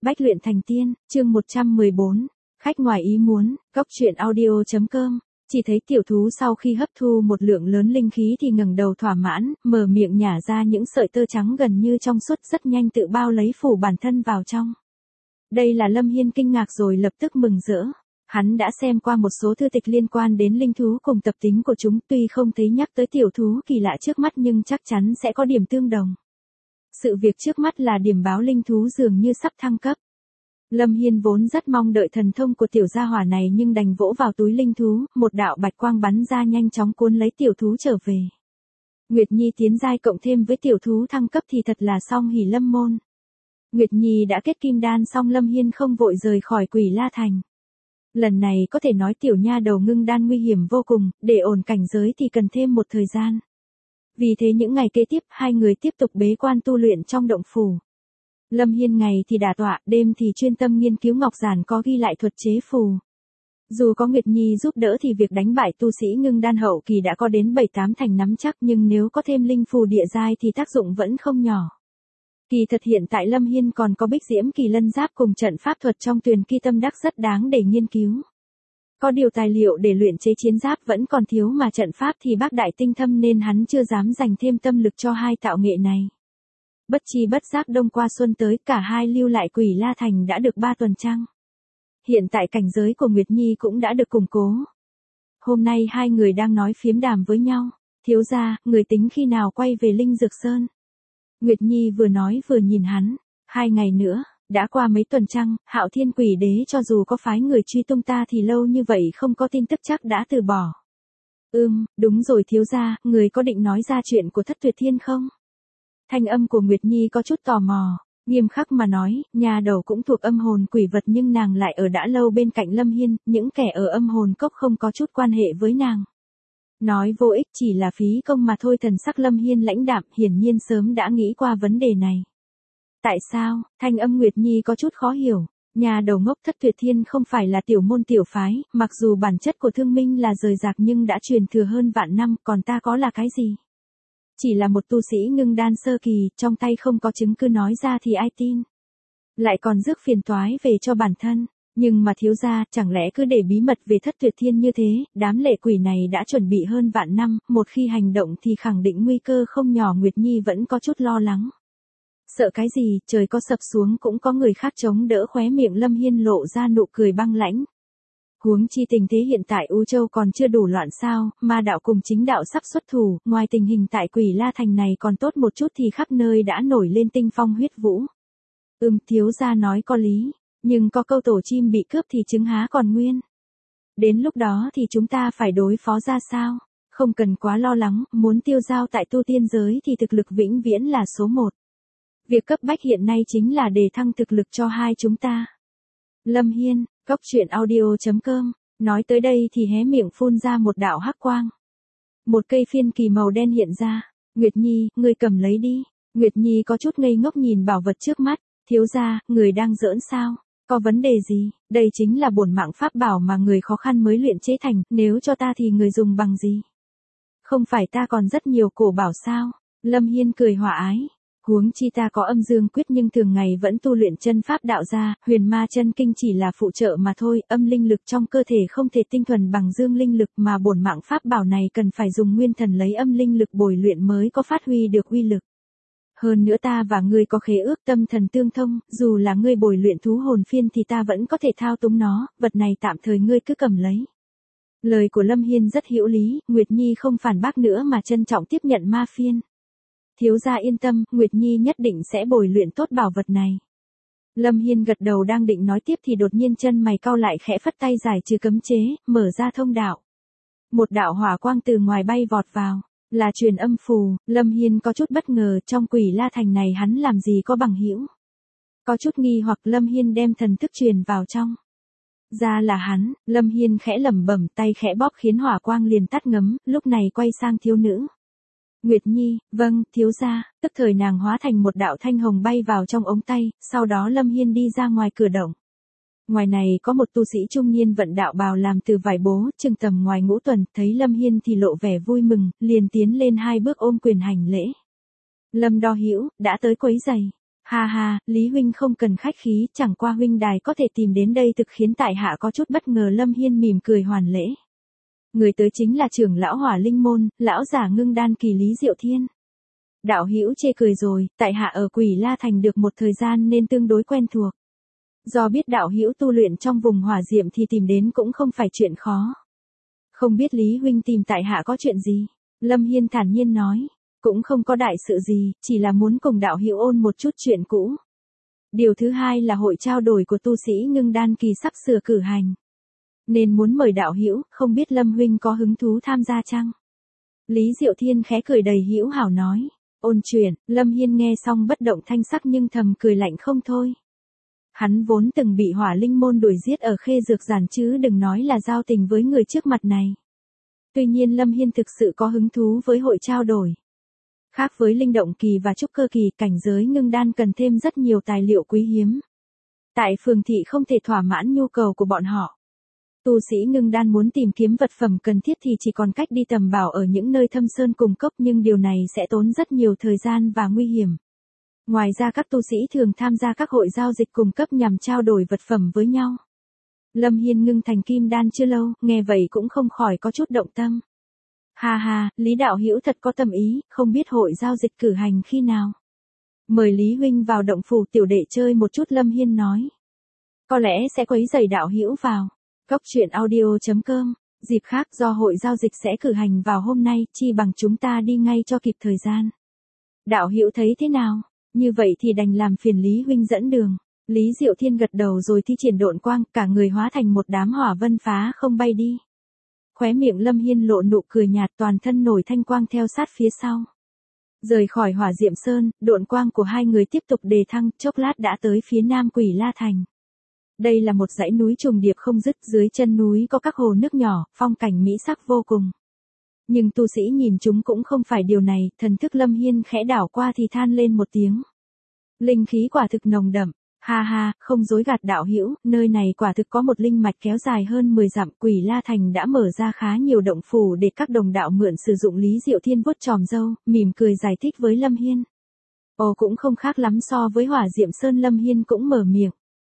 Bách luyện thành tiên, chương 114, khách ngoài ý muốn, góc truyện audio.com. Chỉ thấy tiểu thú sau khi hấp thu một lượng lớn linh khí thì ngẩng đầu thỏa mãn, mở miệng nhả ra những sợi tơ trắng gần như trong suốt rất nhanh tự bao lấy phủ bản thân vào trong. Đây là Lâm Hiên kinh ngạc rồi lập tức mừng rỡ. Hắn đã xem qua một số thư tịch liên quan đến linh thú cùng tập tính của chúng, tuy không thấy nhắc tới tiểu thú kỳ lạ trước mắt nhưng chắc chắn sẽ có điểm tương đồng. Sự việc trước mắt là điểm báo linh thú dường như sắp thăng cấp. Lâm Hiên vốn rất mong đợi thần thông của tiểu gia hỏa này nhưng đành vỗ vào túi linh thú, một đạo bạch quang bắn ra nhanh chóng cuốn lấy tiểu thú trở về. Nguyệt Nhi tiến giai cộng thêm với tiểu thú thăng cấp thì thật là song hỷ lâm môn. Nguyệt Nhi đã kết kim đan xong Lâm Hiên không vội rời khỏi Quỷ La Thành. Lần này có thể nói tiểu nha đầu ngưng đan nguy hiểm vô cùng, để ổn cảnh giới thì cần thêm một thời gian. Vì thế những ngày kế tiếp hai người tiếp tục bế quan tu luyện trong động phủ. Lâm Hiên ngày thì đả tọa, đêm thì chuyên tâm nghiên cứu ngọc giản có ghi lại thuật chế phù. Dù có Nguyệt Nhi giúp đỡ thì việc đánh bại tu sĩ ngưng đan hậu kỳ đã có đến 7-8 thành nắm chắc, nhưng nếu có thêm linh phù địa giai thì tác dụng vẫn không nhỏ. Kỳ thật hiện tại Lâm Hiên còn có Bích Diễm Kỳ Lân Giáp cùng trận pháp thuật trong Tuyền Ki Tâm Đắc rất đáng để nghiên cứu. Có điều tài liệu để luyện chế chiến giáp vẫn còn thiếu mà trận pháp thì bác đại tinh thâm nên hắn chưa dám dành thêm tâm lực cho hai tạo nghệ này. Bất chi bất giác đông qua xuân tới, cả hai lưu lại Quỷ La Thành đã được 3 tuần trăng. Hiện tại cảnh giới của Nguyệt Nhi cũng đã được củng cố. Hôm nay hai người đang nói phiếm đàm với nhau. Thiếu gia, người tính khi nào quay về Linh Dược Sơn? Nguyệt Nhi vừa nói vừa nhìn hắn. 2 ngày nữa, đã qua mấy tuần trăng, Hạo Thiên Quỷ Đế cho dù có phái người truy tung ta thì lâu như vậy không có tin tức chắc đã từ bỏ. Đúng rồi thiếu gia, người có định nói ra chuyện của Thất Tuyệt Thiên không? Thanh âm của Nguyệt Nhi có chút tò mò, nghiêm khắc mà nói, nhà đầu cũng thuộc âm hồn quỷ vật nhưng nàng lại ở đã lâu bên cạnh Lâm Hiên, những kẻ ở âm hồn cốc không có chút quan hệ với nàng. Nói vô ích chỉ là phí công mà thôi. Thần sắc Lâm Hiên lãnh đạm, hiển nhiên sớm đã nghĩ qua vấn đề này. Tại sao? Thanh âm Nguyệt Nhi có chút khó hiểu. Nhà đầu ngốc, Thất Tuyệt Thiên không phải là tiểu môn tiểu phái, mặc dù bản chất của thương minh là rời rạc nhưng đã truyền thừa hơn vạn năm, còn ta có là cái gì? Chỉ là một tu sĩ ngưng đan sơ kỳ, trong tay không có chứng cứ nói ra thì ai tin. Lại còn rước phiền toái về cho bản thân. Nhưng mà thiếu gia, chẳng lẽ cứ để bí mật về Thất Tuyệt Thiên như thế, đám lệ quỷ này đã chuẩn bị hơn vạn năm, một khi hành động thì khẳng định nguy cơ không nhỏ. Nguyệt Nhi vẫn có chút lo lắng. Sợ cái gì, trời có sập xuống cũng có người khác chống đỡ. Khóe miệng Lâm Hiên lộ ra nụ cười băng lãnh. Huống chi tình thế hiện tại U Châu còn chưa đủ loạn sao, ma đạo cùng chính đạo sắp xuất thủ, ngoài tình hình tại Quỷ La Thành này còn tốt một chút thì khắp nơi đã nổi lên tinh phong huyết vũ. Thiếu gia nói có lý, nhưng có câu tổ chim bị cướp thì trứng há còn nguyên. Đến lúc đó thì chúng ta phải đối phó ra sao? Không cần quá lo lắng, muốn tiêu dao tại tu tiên giới thì thực lực vĩnh viễn là số 1. Việc cấp bách hiện nay chính là đề thăng thực lực cho hai chúng ta. Lâm Hiên, góc truyện audio.com, nói tới đây thì hé miệng phun ra một đạo hắc quang. Một cây phiên kỳ màu đen hiện ra. Nguyệt Nhi, ngươi cầm lấy đi. Nguyệt Nhi có chút ngây ngốc nhìn bảo vật trước mắt. Thiếu gia, người đang giỡn sao? Có vấn đề gì? Đây chính là bổn mạng pháp bảo mà người khó khăn mới luyện chế thành, nếu cho ta thì người dùng bằng gì? Không phải ta còn rất nhiều cổ bảo sao? Lâm Hiên cười hòa ái. Huống chi ta có âm dương quyết nhưng thường ngày vẫn tu luyện chân pháp đạo gia, huyền ma chân kinh chỉ là phụ trợ mà thôi, âm linh lực trong cơ thể không thể tinh thuần bằng dương linh lực mà bổn mạng pháp bảo này cần phải dùng nguyên thần lấy âm linh lực bồi luyện mới có phát huy được uy lực. Hơn nữa ta và ngươi có khế ước tâm thần tương thông, dù là ngươi bồi luyện thú hồn phiên thì ta vẫn có thể thao túng nó, vật này tạm thời ngươi cứ cầm lấy. Lời của Lâm Hiên rất hữu lý, Nguyệt Nhi không phản bác nữa mà trân trọng tiếp nhận ma phiên. Thiếu gia yên tâm, Nguyệt Nhi nhất định sẽ bồi luyện tốt bảo vật này. Lâm Hiên gật đầu đang định nói tiếp thì đột nhiên chân mày cau lại khẽ phất tay giải trừ cấm chế, mở ra thông đạo. Một đạo hỏa quang từ ngoài bay vọt vào. Là truyền âm phù. Lâm Hiên có chút bất ngờ, trong Quỷ La Thành này hắn làm gì có bằng hữu. Có chút nghi hoặc Lâm Hiên đem thần thức truyền vào trong. Ra là hắn, Lâm Hiên khẽ lẩm bẩm, tay khẽ bóp khiến hỏa quang liền tắt ngấm, lúc này quay sang thiếu nữ. Nguyệt Nhi, vâng, thiếu gia. Tức thời nàng hóa thành một đạo thanh hồng bay vào trong ống tay, sau đó Lâm Hiên đi ra ngoài cửa động. Ngoài này có một tu sĩ trung niên vận đạo bào làm từ vải bố, chừng tầm ngoài ngũ tuần, thấy Lâm Hiên thì lộ vẻ vui mừng, liền tiến lên 2 bước ôm quyền hành lễ. Lâm Đo Hữu đã tới quấy giày. Ha ha, Lý huynh không cần khách khí, chẳng qua huynh đài có thể tìm đến đây thực khiến tại hạ có chút bất ngờ. Lâm Hiên mỉm cười hoàn lễ. Người tới chính là trưởng lão Hỏa Linh môn, lão giả ngưng đan kỳ Lý Diệu Thiên. Đạo hữu chê cười rồi, tại hạ ở Quỷ La Thành được một thời gian nên tương đối quen thuộc. Do biết đạo hữu tu luyện trong vùng hỏa diệm thì tìm đến cũng không phải chuyện khó. Không biết Lý huynh tìm tại hạ có chuyện gì? Lâm Hiên thản nhiên nói. Cũng không có đại sự gì, chỉ là muốn cùng đạo hữu ôn một chút chuyện cũ. Điều thứ hai là hội trao đổi của tu sĩ ngưng đan kỳ sắp sửa cử hành. Nên muốn mời đạo hữu, không biết Lâm huynh có hứng thú tham gia chăng? Lý Diệu Thiên khẽ cười đầy hữu hảo nói. Ôn chuyện, Lâm Hiên nghe xong bất động thanh sắc nhưng thầm cười lạnh không thôi. Hắn vốn từng bị Hỏa Linh môn đuổi giết ở Khê Dược Giản chứ đừng nói là giao tình với người trước mặt này. Tuy nhiên Lâm Hiên thực sự có hứng thú với hội trao đổi. Khác với linh động kỳ và trúc cơ kỳ, cảnh giới ngưng đan cần thêm rất nhiều tài liệu quý hiếm. Tại phường thị không thể thỏa mãn nhu cầu của bọn họ. Tu sĩ ngưng đan muốn tìm kiếm vật phẩm cần thiết thì chỉ còn cách đi tầm bảo ở những nơi thâm sơn cùng cốc, nhưng điều này sẽ tốn rất nhiều thời gian và nguy hiểm. Ngoài ra các tu sĩ thường tham gia các hội giao dịch cung cấp nhằm trao đổi vật phẩm với nhau. Lâm Hiên ngưng thành kim đan chưa lâu, nghe vậy cũng không khỏi có chút động tâm. Ha ha, Lý đạo hữu thật có tâm ý, không biết hội giao dịch cử hành khi nào. Mời Lý huynh vào động phủ tiểu đệ chơi một chút. Lâm Hiên nói. Có lẽ sẽ quấy rầy đạo hữu vào. Cốc truyện audio.com. Dịp khác do hội giao dịch sẽ cử hành vào hôm nay, chi bằng chúng ta đi ngay cho kịp thời gian. Đạo hữu thấy thế nào? Như vậy thì đành làm phiền Lý huynh dẫn đường. Lý Diệu Thiên gật đầu rồi thi triển độn quang, cả người hóa thành một đám hỏa vân phá không bay đi. Khóe miệng Lâm Hiên lộ nụ cười nhạt, toàn thân nổi thanh quang theo sát phía sau. Rời khỏi Hỏa Diệm Sơn, độn quang của hai người tiếp tục đề thăng, chốc lát đã tới phía nam Quỷ La Thành. Đây là một dãy núi trùng điệp không dứt, dưới chân núi có các hồ nước nhỏ, phong cảnh mỹ sắc vô cùng. Nhưng tu sĩ nhìn chúng cũng không phải điều này, thần thức Lâm Hiên khẽ đảo qua thì than lên một tiếng. Linh khí quả thực nồng đậm. Ha ha, không dối gạt đạo hữu, nơi này quả thực có một linh mạch kéo dài hơn 10 dặm. Quỷ La Thành đã mở ra khá nhiều động phủ để các đồng đạo mượn sử dụng. Lý Diệu Thiên vuốt chòm râu, mỉm cười giải thích với Lâm Hiên. Ồ, cũng không khác lắm so với Hỏa Diệm Sơn. Lâm Hiên cũng mở miệng.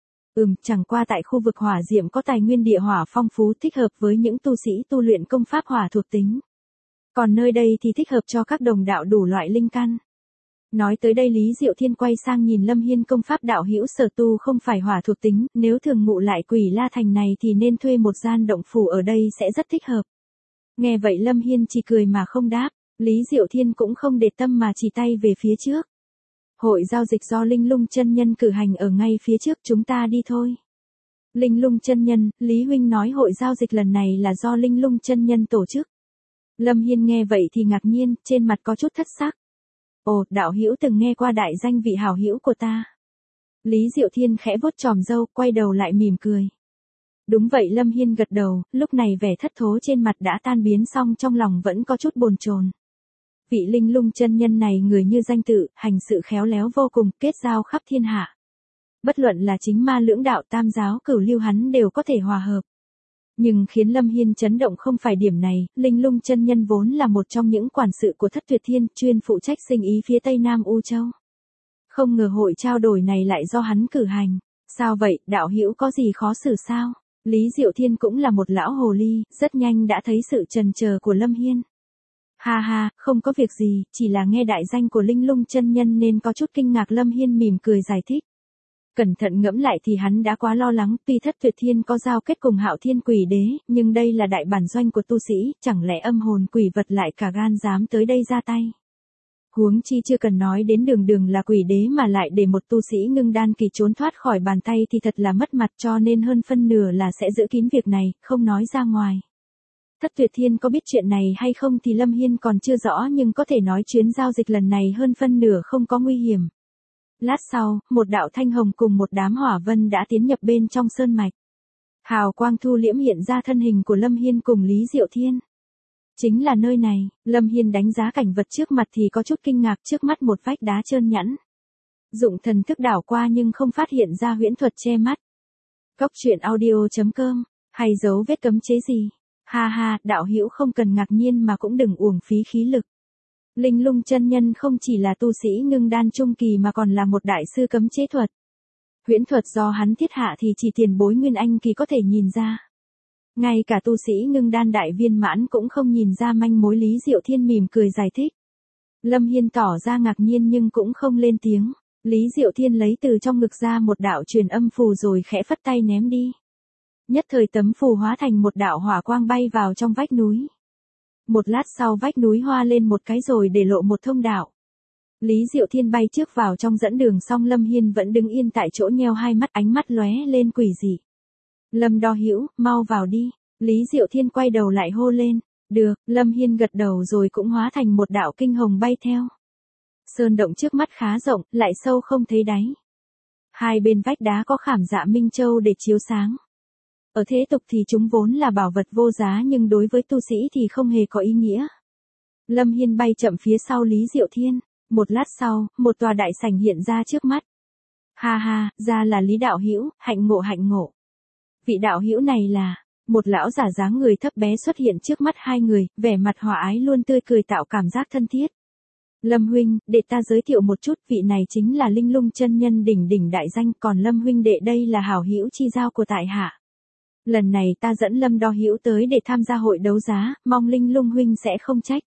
Chẳng qua tại khu vực hỏa diệm có tài nguyên địa hỏa phong phú, thích hợp với những tu sĩ tu luyện công pháp hỏa thuộc tính. Còn nơi đây thì thích hợp cho các đồng đạo đủ loại linh căn. Nói tới đây Lý Diệu Thiên quay sang nhìn Lâm Hiên, công pháp đạo hữu sở tu không phải hỏa thuộc tính, nếu thường ngụ lại Quỷ La Thành này thì nên thuê một gian động phủ ở đây sẽ rất thích hợp. Nghe vậy Lâm Hiên chỉ cười mà không đáp, Lý Diệu Thiên cũng không để tâm mà chỉ tay về phía trước. Hội giao dịch do Linh Lung chân nhân cử hành ở ngay phía trước, chúng ta đi thôi. Linh Lung chân nhân, Lý huynh nói hội giao dịch lần này là do Linh Lung chân nhân tổ chức. Lâm Hiên nghe vậy thì ngạc nhiên, trên mặt có chút thất sắc. Ồ, đạo hữu từng nghe qua đại danh vị hảo hữu của ta. Lý Diệu Thiên khẽ vuốt chòm râu, quay đầu lại mỉm cười. Đúng vậy. Lâm Hiên gật đầu, lúc này vẻ thất thố trên mặt đã tan biến, xong trong lòng vẫn có chút bồn chồn. Vị Linh Lung chân nhân này người như danh tự, hành sự khéo léo vô cùng, kết giao khắp thiên hạ. Bất luận là chính ma lưỡng đạo, tam giáo cửu lưu hắn đều có thể hòa hợp. Nhưng khiến Lâm Hiên chấn động không phải điểm này, Linh Lung chân nhân vốn là một trong những quản sự của Thất Tuyệt Thiên, chuyên phụ trách sinh ý phía tây nam U Châu. Không ngờ hội trao đổi này lại do hắn cử hành. Sao vậy, đạo hữu có gì khó xử sao? Lý Diệu Thiên cũng là một lão hồ ly, rất nhanh đã thấy sự chần chờ của Lâm Hiên. Ha ha, không có việc gì, chỉ là nghe đại danh của Linh Lung chân nhân nên có chút kinh ngạc. Lâm Hiên mỉm cười giải thích. Cẩn thận ngẫm lại thì hắn đã quá lo lắng, tuy Thất Tuyệt Thiên có giao kết cùng Hạo Thiên Quỷ Đế, nhưng đây là đại bản doanh của tu sĩ, chẳng lẽ âm hồn quỷ vật lại cả gan dám tới đây ra tay. Huống chi chưa cần nói đến đường đường là quỷ đế mà lại để một tu sĩ ngưng đan kỳ trốn thoát khỏi bàn tay thì thật là mất mặt, cho nên hơn phân nửa là sẽ giữ kín việc này, không nói ra ngoài. Thất Tuyệt Thiên có biết chuyện này hay không thì Lâm Hiên còn chưa rõ, nhưng có thể nói chuyến giao dịch lần này hơn phân nửa không có nguy hiểm. Lát sau, một đạo thanh hồng cùng một đám hỏa vân đã tiến nhập bên trong sơn mạch. Hào quang thu liễm hiện ra thân hình của Lâm Hiên cùng Lý Diệu Thiên. Chính là nơi này. Lâm Hiên đánh giá cảnh vật trước mặt thì có chút kinh ngạc, trước mắt một vách đá trơn nhẵn. Dụng thần thức đảo qua nhưng không phát hiện ra huyễn thuật che mắt. Cốc truyện audio.com, hay dấu vết cấm chế gì? Ha ha, đạo hữu không cần ngạc nhiên mà cũng đừng uổng phí khí lực. Linh Lung chân nhân không chỉ là tu sĩ ngưng đan trung kỳ mà còn là một đại sư cấm chế thuật. Huyễn thuật do hắn thiết hạ thì chỉ tiền bối Nguyên Anh kỳ có thể nhìn ra. Ngay cả tu sĩ ngưng đan đại viên mãn cũng không nhìn ra manh mối. Lý Diệu Thiên mỉm cười giải thích. Lâm Hiên tỏ ra ngạc nhiên nhưng cũng không lên tiếng. Lý Diệu Thiên lấy từ trong ngực ra một đạo truyền âm phù rồi khẽ phất tay ném đi. Nhất thời tấm phù hóa thành một đạo hỏa quang bay vào trong vách núi. Một lát sau vách núi hoa lên một cái rồi để lộ một thông đạo. Lý Diệu Thiên bay trước vào trong dẫn đường xong Lâm Hiên vẫn đứng yên tại chỗ nheo hai mắt, ánh mắt lóe lên quỷ dị. Lâm Đo Hữu, mau vào đi. Lý Diệu Thiên quay đầu lại hô lên. Được, Lâm Hiên gật đầu rồi cũng hóa thành một đạo kinh hồng bay theo. Sơn động trước mắt khá rộng, lại sâu không thấy đáy. Hai bên vách đá có khảm dạ minh châu để chiếu sáng. Ở thế tục thì chúng vốn là bảo vật vô giá nhưng đối với tu sĩ thì không hề có ý nghĩa. Lâm Hiên bay chậm phía sau Lý Diệu Thiên. Một lát sau, một tòa đại sảnh hiện ra trước mắt. Ha ha, ra là Lý đạo hữu, hạnh ngộ hạnh ngộ. Vị đạo hữu này là, một lão giả dáng người thấp bé xuất hiện trước mắt hai người, vẻ mặt hòa ái luôn tươi cười tạo cảm giác thân thiết. Lâm huynh, để ta giới thiệu một chút, vị này chính là Linh Lung chân nhân đỉnh đỉnh đại danh, còn Lâm huynh đệ đây là hảo hữu chi giao của tại hạ. Lần này ta dẫn Lâm Đo hữu tới để tham gia hội đấu giá, mong Linh Lung huynh sẽ không trách.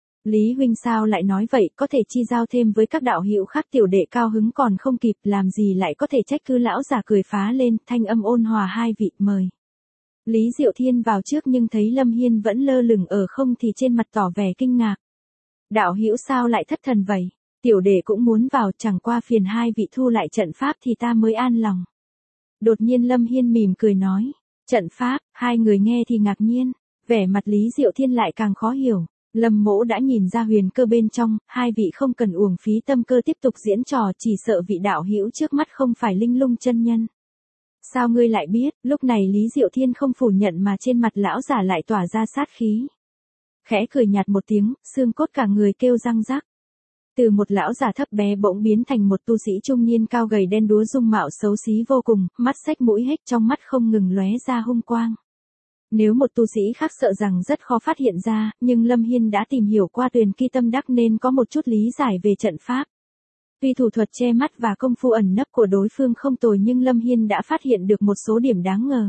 Lý huynh sao lại nói vậy, có thể chi giao thêm với các đạo hữu khác. Tiểu đệ cao hứng còn không kịp, làm gì lại có thể trách cứ. Lão giả cười phá lên, thanh âm ôn hòa, hai vị mời. Lý Diệu Thiên vào trước nhưng thấy Lâm Hiên vẫn lơ lửng ở không thì trên mặt tỏ vẻ kinh ngạc. Đạo hữu sao lại thất thần vậy? Tiểu đệ cũng muốn vào, chẳng qua phiền hai vị thu lại trận pháp thì ta mới an lòng. Đột nhiên Lâm Hiên mỉm cười nói. Trận pháp, hai người nghe thì ngạc nhiên, vẻ mặt Lý Diệu Thiên lại càng khó hiểu. Lâm Mỗ đã nhìn ra huyền cơ bên trong, hai vị không cần uổng phí tâm cơ tiếp tục diễn trò, chỉ sợ vị đạo hữu trước mắt không phải Linh Lung chân nhân. Sao ngươi lại biết? Lúc này Lý Diệu Thiên không phủ nhận mà trên mặt lão giả lại tỏa ra sát khí. Khẽ cười nhạt một tiếng, xương cốt cả người kêu răng rắc. Từ một lão giả thấp bé bỗng biến thành một tu sĩ trung niên cao gầy đen đúa, dung mạo xấu xí vô cùng, mắt xách mũi hếch, trong mắt không ngừng lóe ra hung quang. Nếu một tu sĩ khác sợ rằng rất khó phát hiện ra, nhưng Lâm Hiên đã tìm hiểu qua Tuyền Ki Tâm Đắc nên có một chút lý giải về trận pháp. Tuy thủ thuật che mắt và công phu ẩn nấp của đối phương không tồi nhưng Lâm Hiên đã phát hiện được một số điểm đáng ngờ.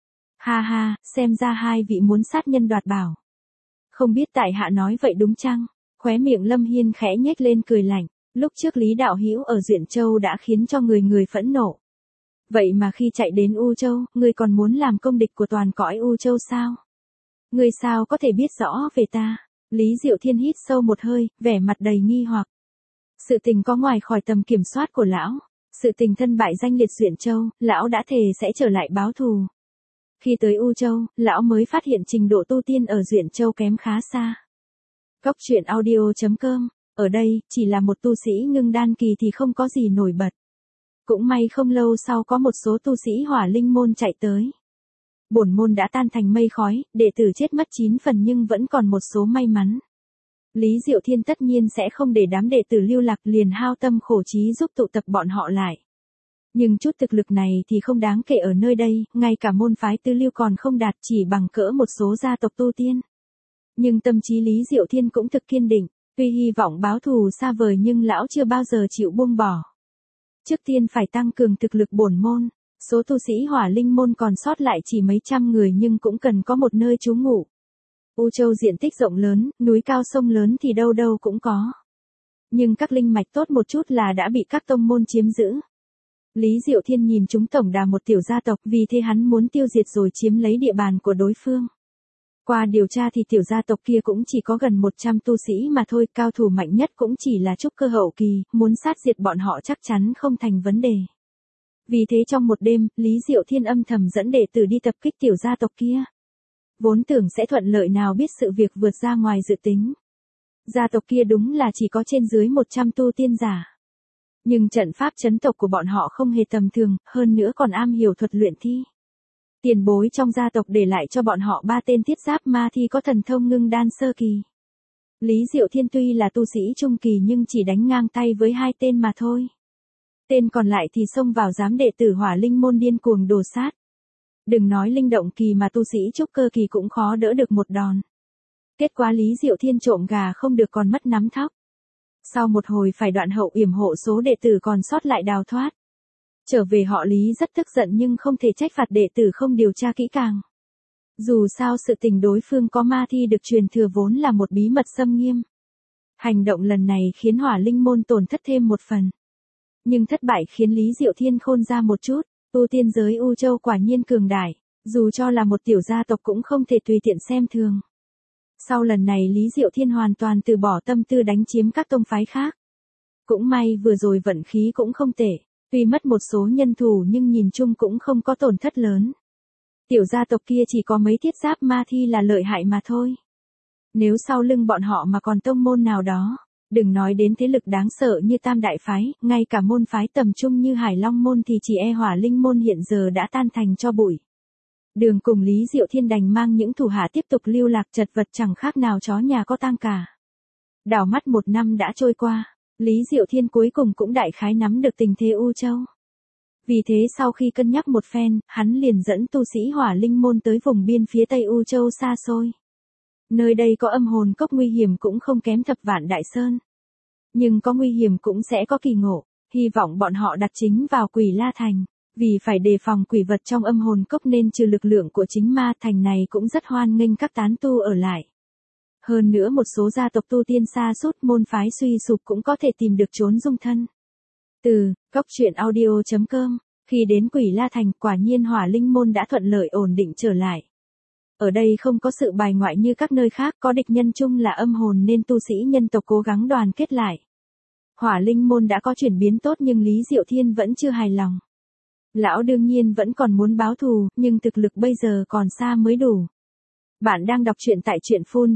Ha ha, xem ra hai vị muốn sát nhân đoạt bảo. Không biết tại hạ nói vậy đúng chăng? Khóe miệng Lâm Hiên khẽ nhếch lên cười lạnh. Lúc trước Lý đạo hữu ở Duyện Châu đã khiến cho người phẫn nộ. Vậy mà khi chạy đến U Châu, ngươi còn muốn làm công địch của toàn cõi U Châu sao? Ngươi sao có thể biết rõ về ta? Lý Diệu Thiên hít sâu một hơi, vẻ mặt đầy nghi hoặc. Sự tình có ngoài khỏi tầm kiểm soát của lão. Sự tình thân bại danh liệt Duyện Châu, lão đã thề sẽ trở lại báo thù. Khi tới U Châu, lão mới phát hiện trình độ tu tiên ở Duyện Châu kém khá xa. Cốc truyện audio.com, ở đây, chỉ là một tu sĩ ngưng đan kỳ thì không có gì nổi bật. Cũng may không lâu sau có một số tu sĩ hỏa linh môn chạy tới. Bổn môn đã tan thành mây khói, đệ tử chết mất 9 phần nhưng vẫn còn một số may mắn. Lý Diệu Thiên tất nhiên sẽ không để đám đệ tử lưu lạc, liền hao tâm khổ trí giúp tụ tập bọn họ lại. Nhưng chút thực lực này thì không đáng kể ở nơi đây, ngay cả môn phái Tư Lưu còn không đạt, chỉ bằng cỡ một số gia tộc tu tiên. Nhưng tâm trí Lý Diệu Thiên cũng thực kiên định, tuy hy vọng báo thù xa vời nhưng lão chưa bao giờ chịu buông bỏ. Trước tiên phải tăng cường thực lực bổn môn, số tu sĩ hỏa linh môn còn sót lại chỉ mấy trăm người nhưng cũng cần có một nơi trú ngụ. U Châu diện tích rộng lớn, núi cao sông lớn thì đâu đâu cũng có. Nhưng các linh mạch tốt một chút là đã bị các tông môn chiếm giữ. Lý Diệu Thiên nhìn chúng tổng đà một tiểu gia tộc, vì thế hắn muốn tiêu diệt rồi chiếm lấy địa bàn của đối phương. Qua điều tra thì tiểu gia tộc kia cũng chỉ có gần 100 tu sĩ mà thôi, cao thủ mạnh nhất cũng chỉ là trúc cơ hậu kỳ, muốn sát diệt bọn họ chắc chắn không thành vấn đề. Vì thế trong một đêm, Lý Diệu Thiên âm thầm dẫn đệ tử đi tập kích tiểu gia tộc kia. Vốn tưởng sẽ thuận lợi, nào biết sự việc vượt ra ngoài dự tính. Gia tộc kia đúng là chỉ có trên dưới 100 tu tiên giả. Nhưng trận pháp trấn tộc của bọn họ không hề tầm thường, hơn nữa còn am hiểu thuật luyện thi. Tiền bối trong gia tộc để lại cho bọn họ 3 tên thiết giáp ma thi có thần thông ngưng đan sơ kỳ. Lý Diệu Thiên tuy là tu sĩ trung kỳ nhưng chỉ đánh ngang tay với 2 tên mà thôi. Tên còn lại thì xông vào giám đệ tử hỏa linh môn điên cuồng đồ sát. Đừng nói linh động kỳ mà tu sĩ trúc cơ kỳ cũng khó đỡ được một đòn. Kết quả Lý Diệu Thiên trộm gà không được còn mất nắm thóc. Sau một hồi phải đoạn hậu yểm hộ số đệ tử còn sót lại đào thoát. Trở về họ Lý rất tức giận nhưng không thể trách phạt đệ tử không điều tra kỹ càng. Dù sao sự tình đối phương có ma thi được truyền thừa vốn là một bí mật xâm nghiêm. Hành động lần này khiến Hỏa Linh môn tổn thất thêm một phần. Nhưng thất bại khiến Lý Diệu Thiên khôn ra một chút, tu tiên giới U Châu quả nhiên cường đại, dù cho là một tiểu gia tộc cũng không thể tùy tiện xem thường. Sau lần này Lý Diệu Thiên hoàn toàn từ bỏ tâm tư đánh chiếm các tông phái khác. Cũng may vừa rồi vận khí cũng không tệ, tuy mất một số nhân thủ nhưng nhìn chung cũng không có tổn thất lớn. Tiểu gia tộc kia chỉ có mấy thiết giáp ma thi là lợi hại mà thôi. Nếu sau lưng bọn họ mà còn tông môn nào đó, đừng nói đến thế lực đáng sợ như Tam Đại Phái, ngay cả môn phái tầm trung như Hải Long môn thì chỉ e Hỏa Linh môn hiện giờ đã tan thành tro bụi. Đường cùng Lý Diệu Thiên đành mang những thủ hạ tiếp tục lưu lạc chật vật chẳng khác nào chó nhà có tang cả. Đảo mắt một năm đã trôi qua, Lý Diệu Thiên cuối cùng cũng đại khái nắm được tình thế U Châu. Vì thế sau khi cân nhắc một phen, hắn liền dẫn tu sĩ Hỏa Linh môn tới vùng biên phía tây U Châu xa xôi. Nơi đây có âm hồn cốc nguy hiểm cũng không kém Thập Vạn Đại Sơn. Nhưng có nguy hiểm cũng sẽ có kỳ ngộ, hy vọng bọn họ đặt chính vào Quỷ La Thành. Vì phải đề phòng quỷ vật trong âm hồn cốc nên trừ lực lượng của chính ma thành này cũng rất hoan nghênh các tán tu ở lại. Hơn nữa một số gia tộc tu tiên xa sút môn phái suy sụp cũng có thể tìm được chốn dung thân. Từ coctruyện.audio.com, khi đến Quỷ La Thành quả nhiên Hỏa Linh môn đã thuận lợi ổn định trở lại. Ở đây không có sự bài ngoại như các nơi khác, có địch nhân chung là âm hồn nên tu sĩ nhân tộc cố gắng đoàn kết lại. Hỏa Linh môn đã có chuyển biến tốt nhưng Lý Diệu Thiên vẫn chưa hài lòng. Lão đương nhiên vẫn còn muốn báo thù, nhưng thực lực bây giờ còn xa mới đủ. Bạn đang đọc truyện tại truyện phun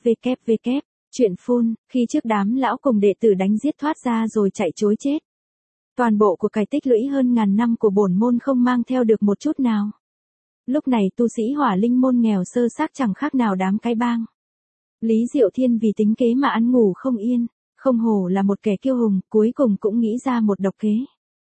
www. Truyện phun, khi trước đám lão cùng đệ tử đánh giết thoát ra rồi chạy chối chết. Toàn bộ của cải tích lũy hơn ngàn năm của bổn môn không mang theo được một chút nào. Lúc này tu sĩ Hỏa Linh môn nghèo sơ xác chẳng khác nào đám cái bang. Lý Diệu Thiên vì tính kế mà ăn ngủ không yên, không hổ là một kẻ kiêu hùng, cuối cùng cũng nghĩ ra một độc kế.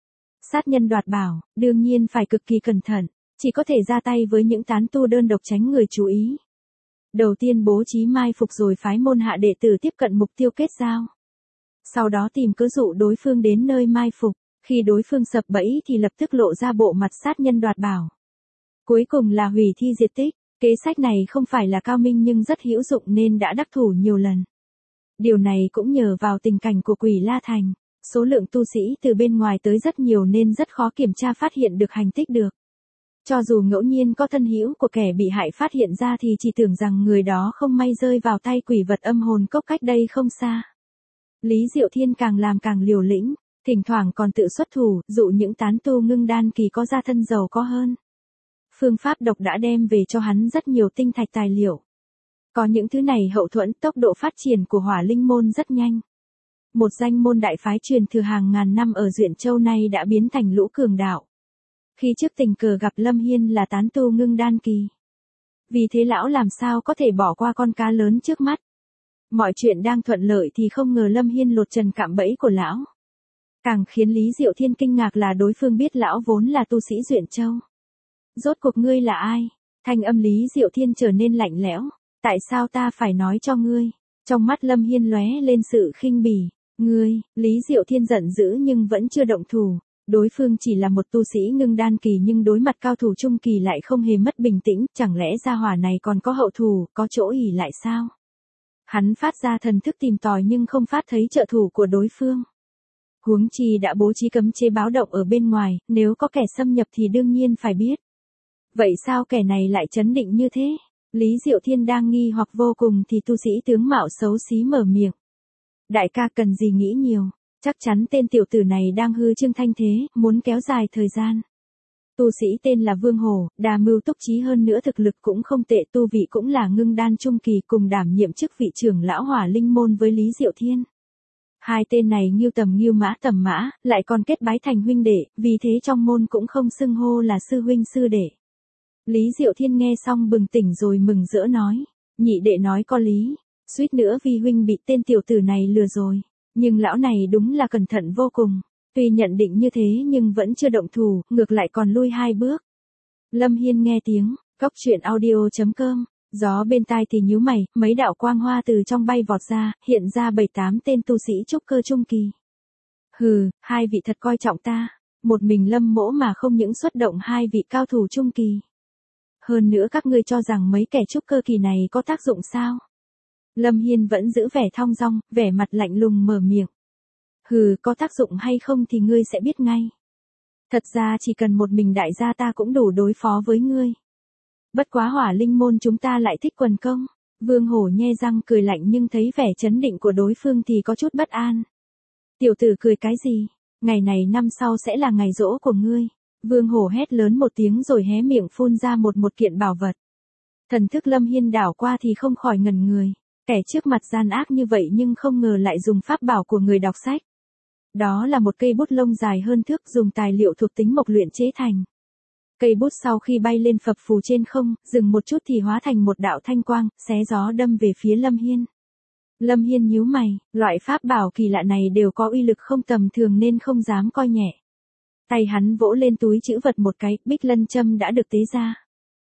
Sát nhân đoạt bảo, đương nhiên phải cực kỳ cẩn thận, chỉ có thể ra tay với những tán tu đơn độc tránh người chú ý. Đầu tiên bố trí mai phục rồi phái môn hạ đệ tử tiếp cận mục tiêu kết giao. Sau đó tìm cớ dụ đối phương đến nơi mai phục, khi đối phương sập bẫy thì lập tức lộ ra bộ mặt sát nhân đoạt bảo. Cuối cùng là hủy thi diệt tích, kế sách này không phải là cao minh nhưng rất hữu dụng nên đã đắc thủ nhiều lần. Điều này cũng nhờ vào tình cảnh của Quỷ La Thành. Số lượng tu sĩ từ bên ngoài tới rất nhiều nên rất khó kiểm tra phát hiện được hành tích được. Cho dù ngẫu nhiên có thân hữu của kẻ bị hại phát hiện ra thì chỉ tưởng rằng người đó không may rơi vào tay quỷ vật âm hồn cốc cách đây không xa. Lý Diệu Thiên càng làm càng liều lĩnh, thỉnh thoảng còn tự xuất thủ, dụ những tán tu ngưng đan kỳ có gia thân giàu có hơn. Phương pháp độc đã đem về cho hắn rất nhiều tinh thạch tài liệu. Có những thứ này hậu thuẫn tốc độ phát triển của Hỏa Linh môn rất nhanh. Một danh môn đại phái truyền thừa hàng ngàn năm ở Duyện Châu nay đã biến thành lũ cường đạo. Khi trước tình cờ gặp Lâm Hiên là tán tu ngưng đan kỳ. Vì thế lão làm sao có thể bỏ qua con cá lớn trước mắt. Mọi chuyện đang thuận lợi thì không ngờ Lâm Hiên lột trần cạm bẫy của lão. Càng khiến Lý Diệu Thiên kinh ngạc là đối phương biết lão vốn là tu sĩ Duyện Châu. Rốt cuộc ngươi là ai? Thanh âm Lý Diệu Thiên trở nên lạnh lẽo. Tại sao ta phải nói cho ngươi? Trong mắt Lâm Hiên lóe lên sự khinh bỉ. Ngươi, Lý Diệu Thiên giận dữ nhưng vẫn chưa động thủ. Đối phương chỉ là một tu sĩ ngưng đan kỳ nhưng đối mặt cao thủ trung kỳ lại không hề mất bình tĩnh. Chẳng lẽ gia hỏa này còn có hậu thủ, có chỗ ỉ lại sao? Hắn phát ra thần thức tìm tòi nhưng không phát thấy trợ thủ của đối phương. Huống chi đã bố trí cấm chế báo động ở bên ngoài, nếu có kẻ xâm nhập thì đương nhiên phải biết. Vậy sao kẻ này lại trấn định như thế? Lý Diệu Thiên đang nghi hoặc vô cùng thì tu sĩ tướng mạo xấu xí mở miệng. Đại ca cần gì nghĩ nhiều, chắc chắn tên tiểu tử này đang hư trương thanh thế, muốn kéo dài thời gian. Tu sĩ tên là Vương Hổ, đa mưu túc trí hơn nữa thực lực cũng không tệ, tu vị cũng là ngưng đan trung kỳ, cùng đảm nhiệm chức vị trưởng lão Hỏa Linh môn với Lý Diệu Thiên. Hai tên này Ngưu Tầm Ngưu Mã Tầm Mã, lại còn kết bái thành huynh đệ, vì thế trong môn cũng không xưng hô là sư huynh sư đệ. Lý Diệu Thiên nghe xong bừng tỉnh rồi mừng rỡ nói, nhị đệ nói có lý, suýt nữa vi huynh bị tên tiểu tử này lừa rồi, nhưng lão này đúng là cẩn thận vô cùng, tuy nhận định như thế nhưng vẫn chưa động thủ, ngược lại còn lui hai bước. Lâm Hiên nghe tiếng, coctruyện.audio.com, Gió bên tai thì nhíu mày, mấy đạo quang hoa từ trong bay vọt ra, hiện ra 7-8 tên tu sĩ trúc cơ trung kỳ. Hừ, hai vị thật coi trọng ta. Một mình Lâm Mỗ mà không những xuất động hai vị cao thủ trung kỳ. Hơn nữa các ngươi cho rằng mấy kẻ trúc cơ kỳ này có tác dụng sao? Lâm Hiên vẫn giữ vẻ thong dong, vẻ mặt lạnh lùng mở miệng. Hừ, có tác dụng hay không thì ngươi sẽ biết ngay. Thật ra chỉ cần một mình đại gia ta cũng đủ đối phó với ngươi. Bất quá Hỏa Linh môn chúng ta lại thích quần công. Vương Hổ nhe răng cười lạnh nhưng thấy vẻ chấn định của đối phương thì có chút bất an. Tiểu tử cười cái gì? Ngày này năm sau sẽ là ngày giỗ của ngươi. Vương Hổ hét lớn một tiếng rồi hé miệng phun ra một kiện bảo vật. Thần thức Lâm Hiên đảo qua thì không khỏi ngẩn người. Kẻ trước mặt gian ác như vậy nhưng không ngờ lại dùng pháp bảo của người đọc sách. Đó là một cây bút lông dài hơn thước dùng tài liệu thuộc tính mộc luyện chế thành. Cây bút sau khi bay lên phập phù trên không, dừng một chút thì hóa thành một đạo thanh quang, xé gió đâm về phía Lâm Hiên. Lâm Hiên nhíu mày, loại pháp bảo kỳ lạ này đều có uy lực không tầm thường nên không dám coi nhẹ. Tay hắn vỗ lên túi trữ vật một cái, Bích Lân châm đã được tế ra.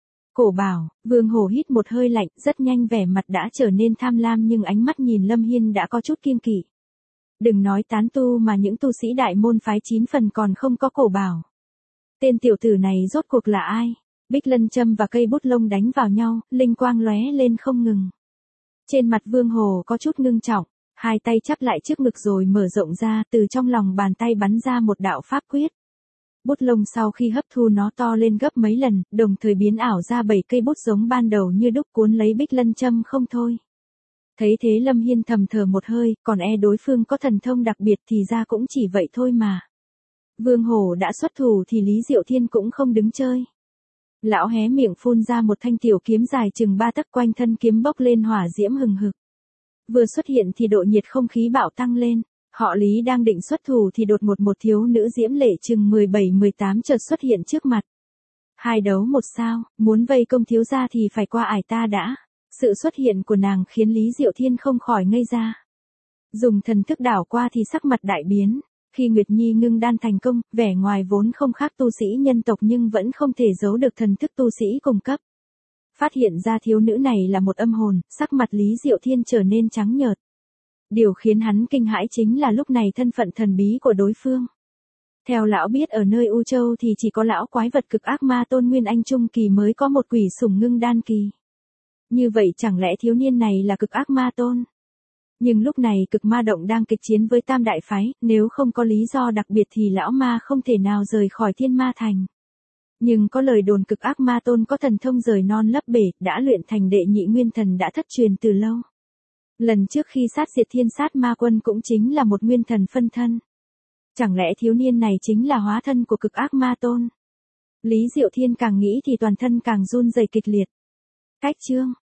Cổ bảo, Vương Hổ hít một hơi lạnh, rất nhanh vẻ mặt đã trở nên tham lam nhưng ánh mắt nhìn Lâm Hiên đã có chút kiêng kỵ. Đừng nói tán tu mà những tu sĩ đại môn phái 9 phần còn không có cổ bảo. Tên tiểu tử này rốt cuộc là ai? Bích Lân châm và cây bút lông đánh vào nhau, linh quang lóe lên không ngừng. Trên mặt Vương Hồ có chút ngưng trọng, hai tay chắp lại trước ngực rồi mở rộng ra, từ trong lòng bàn tay bắn ra một đạo pháp quyết. Bút lông sau khi hấp thu nó to lên gấp mấy lần, đồng thời biến ảo ra 7 cây bút giống ban đầu như đúc cuốn lấy Bích Lân châm không thôi. Thấy thế Lâm Hiên thầm thở một hơi, còn đối phương có thần thông đặc biệt thì ra cũng chỉ vậy thôi mà. Vương Hổ đã xuất thủ thì Lý Diệu Thiên cũng không đứng chơi. Lão hé miệng phun ra một thanh tiểu kiếm dài chừng 3 tấc, quanh thân kiếm bốc lên hỏa diễm hừng hực. Vừa xuất hiện thì độ nhiệt không khí bạo tăng lên. Họ Lý đang định xuất thủ thì đột ngột một thiếu nữ diễm lệ chừng 17-18 chợt xuất hiện trước mặt. Hai đấu một sao, muốn vây công thiếu gia thì phải qua ải ta đã. Sự xuất hiện của nàng khiến Lý Diệu Thiên không khỏi ngây ra. Dùng thần thức đảo qua thì sắc mặt đại biến. Khi Nguyệt Nhi ngưng đan thành công, vẻ ngoài vốn không khác tu sĩ nhân tộc nhưng vẫn không thể giấu được thần thức tu sĩ cùng cấp. Phát hiện ra thiếu nữ này là một âm hồn, sắc mặt Lý Diệu Thiên trở nên trắng nhợt. Điều khiến hắn kinh hãi chính là lúc này thân phận thần bí của đối phương. Theo lão biết ở nơi U Châu thì chỉ có lão quái vật cực ác ma tôn Nguyên Anh Trung Kỳ mới có một quỷ sủng ngưng đan kỳ. Như vậy chẳng lẽ thiếu niên này là cực ác ma tôn? Nhưng lúc này cực ma động đang kịch chiến với tam đại phái, nếu không có lý do đặc biệt thì lão ma không thể nào rời khỏi thiên ma thành. Nhưng có lời đồn cực ác ma tôn có thần thông rời non lấp bể, đã luyện thành đệ nhị nguyên thần đã thất truyền từ lâu. Lần trước khi sát diệt thiên sát ma quân cũng chính là một nguyên thần phân thân. Chẳng lẽ thiếu niên này chính là hóa thân của cực ác ma tôn? Lý Diệu Thiên càng nghĩ thì toàn thân càng run rẩy kịch liệt. Cách chương